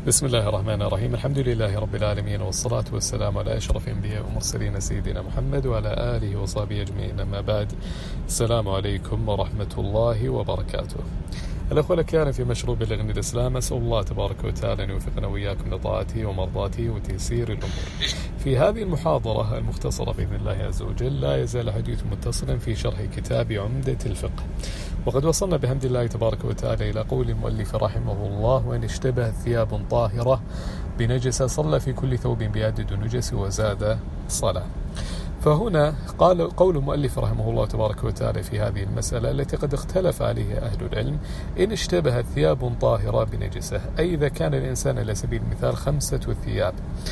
بسم الله الرحمن الرحيم. الحمد لله رب العالمين، والصلاة والسلام على أشرف الأنبياء والمرسلين سيدنا محمد وعلى آله وصحبه أجمعين. أما بعد، السلام عليكم ورحمة الله وبركاته. الأخوة الأكارم في مشروع بلغ الإسلام، أسأل الله تبارك وتعالى أن يوفقنا وإياكم لطاعته ومرضاته وتيسير الأمور. في هذه المحاضرة المختصرة بإذن الله عز وجل لا يزال حديث متصلا في شرح كتاب عمدة الفقه، وقد وصلنا بحمد الله تبارك وتعالى إلى قول المؤلف رحمه الله: وإن اشتبه ثياب طاهرة بنجس صلى في كل ثوب بيعدد النجس وزاد صلاة. فهنا قول المؤلف رحمه الله تبارك وتعالى في هذه المسألة التي قد اختلف عليها أهل العلم: إن اشتبهت ثياب طاهرة بنجسة، أي إذا كان الإنسان على سبيل المثال 5 ثياب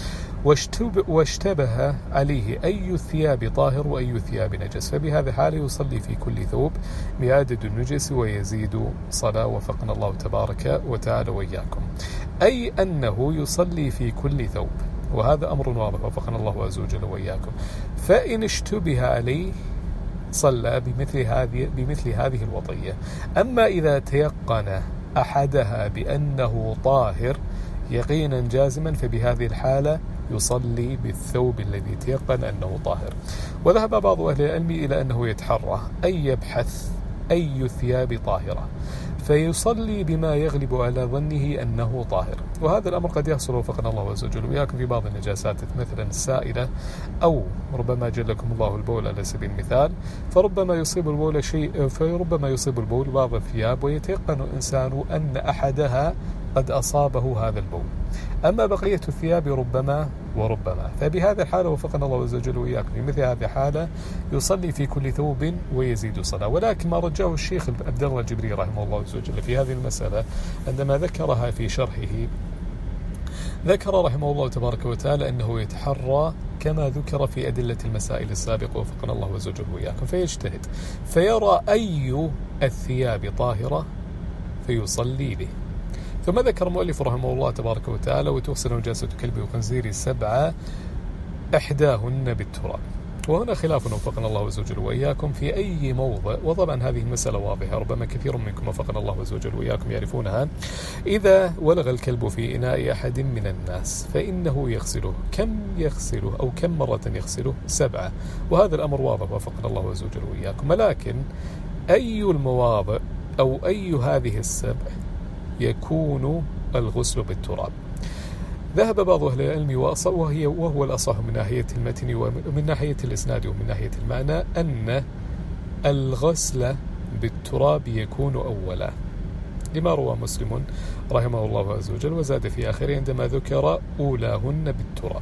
واشتبه عليه أي الثياب طاهر وأي الثياب نجس، فبهذا الحال يصلي في كل ثوب بعدد النجس ويزيد صلاة، وفقنا الله تبارك وتعالى وإياكم. أي أنه يصلي في كل ثوب، وهذا أمر واضح وفقنا الله عز وجل وإياكم. فإن اشتبه عليه صلى بمثل هذه الوضعية. أما إذا تيقن أحدها بأنه طاهر يقينا جازما، فبهذه الحالة يصلي بالثوب الذي تيقن أنه طاهر. وذهب بعض أهل العلم إلى أنه يتحرى أي يبحث أي الثياب طاهرة، فيصلي بما يغلب على ظنه أنه طاهر. وهذا الأمر قد يحصل وفقنا الله عز وجل وإياكم في بعض النجاسات، مثلا السائلة، أو ربما جلكم الله البول على سبيل المثال، فربما يصيب البول بعض الثياب ويتيقن الإنسان أن أحدها قد أصابه هذا البول، أما بقية الثياب ربما وربما. فبهذا الحالة وفقنا الله عز وجل وإياكم في مثل هذه الحالة يصلي في كل ثوب ويزيد صلاة. ولكن ما رجعه الشيخ عبد الله الجبري رحمه الله عز وجل في هذه المسألة عندما ذكرها في شرحه، ذكر رحمه الله تبارك وتعالى أنه يتحرى كما ذكر في أدلة المسائل السابقة وفقنا الله عز وجل وإياكم، فيجتهد فيرى أي الثياب طاهرة فيصلي به. ثم ذكر المؤلف رحمه الله تبارك وتعالى: وتغسل نجاسة كلب وخنزير 7 إحداهن بالتراب. وهنا خلاف وفقنا الله عز وجل وإياكم في أي موضع، وطبعا هذه المسألة واضحة ربما كثير منكم وفقنا الله عز وجل وإياكم يعرفونها. إذا ولغ الكلب في إناء أحد من الناس فإنه يغسله. كم يغسله أو كم مرة يغسله؟ 7. وهذا الأمر واضح وفقنا الله عز وجل وإياكم. ولكن أي المواضع أو أي هذه 7 يكون الغسل بالتراب؟ ذهب بعض أهل العلم وهو الأصح من ناحية المتن ومن ناحية الإسناد ومن ناحية المعنى أن الغسل بالتراب يكون أولا، لما روى مسلم رحمه الله عز وجل وزاد في آخره عندما ذكر أولاهن بالتراب.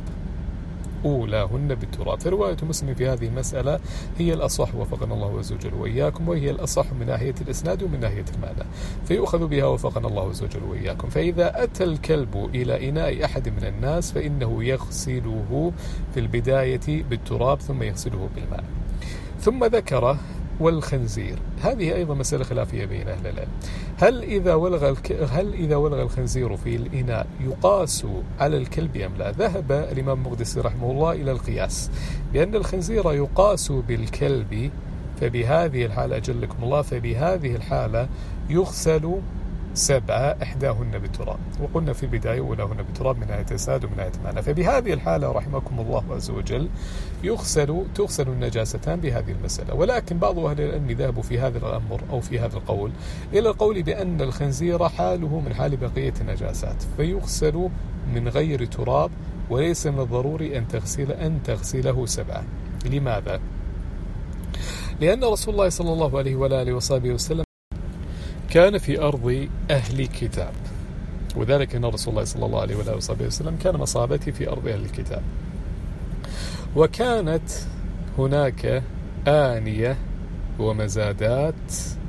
فرواية مسلم في هذه المسألة هي الأصح وفقنا الله عز وجل وإياكم، وهي الأصح من ناحية الإسناد ومن ناحية المعنى، فيؤخذ بها وفقنا الله عز وجل وإياكم. فإذا أتى الكلب إلى إناء أحد من الناس فإنه يغسله في البداية بالتراب ثم يغسله بالماء. ثم ذكر والخنزير، هذه أيضا مسألة خلافية بين أهل العلم. هل إذا ولغ الخنزير في الإناء يقاس على الكلب أم لا؟ ذهب الإمام المقدسي رحمه الله إلى القياس، بأن الخنزير يقاس بالكلب، فبهذه الحالة أجلكم الله فبهذه الحالة يغسل 7 إحداهن بالتراب. وقلنا في البداية أولاهن بالتراب من ناحية الإسناد ومن ناحية المعنى. فبهذه الحالة رحمكم الله عز وجل تغسل النجاستان بهذه المسألة. ولكن بعض أهل العلم ذهبوا في هذا الأمر أو في هذا القول إلى القول بأن الخنزير حاله من حال بقية النجاسات، فيغسل من غير تراب، وليس من الضروري أن تغسله 7. لماذا؟ لأن رسول الله صلى الله عليه وآله وصحبه وسلم كان في أرض أهل كتاب، وذلك أن رسول الله صلى الله عليه وآله وصحبه وسلم كان مصابته في أرض أهل الكتاب، وكانت هناك آنية ومزادات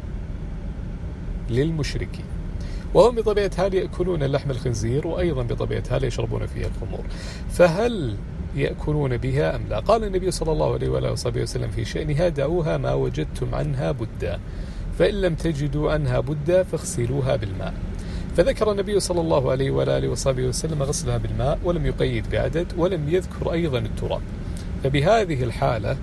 للمشركين، وهم بطبيعة حال يأكلون لحم الخنزير، وأيضا بطبيعة حال يشربون فيها الخمور، فهل يأكلون بها أم لا؟ قال النبي صلى الله عليه وآله وصحبه وسلم في شأنها: دعوها ما وجدتم عنها بدا، فإن لم تجدوا عنها بدا فاغسلوها بالماء. فذكر النبي صلى الله عليه وآله وصحبه وسلم غسلها بالماء، ولم يقيد بعدد، ولم يذكر أيضا التراب. فبهذه الحالة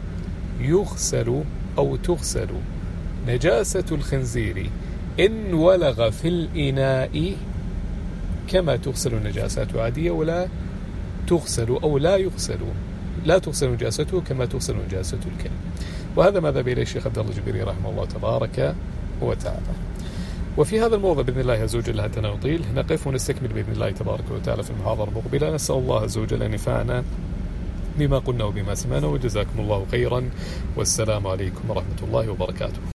تغسل نجاسة الخنزير إن ولغ في الإناء كما تغسل النجاسات عادية ولا تغسل أو لا تغسل نجاسته كما تغسل نجاسة الكلب. وهذا ما ذهب إليه الشيخ عبد الله الجبيري رحمه الله تبارك وتعالى. وفي هذا الموضوع بإذن الله عز وجل حتى نطيل نقف ونستكمل بإذن الله تبارك وتعالى في المحاضرة المقبلة. نسأل الله عز وجل أن ينفعنا بما قلنا وبما سمعنا، وجزاكم الله خيرا، والسلام عليكم ورحمة الله وبركاته.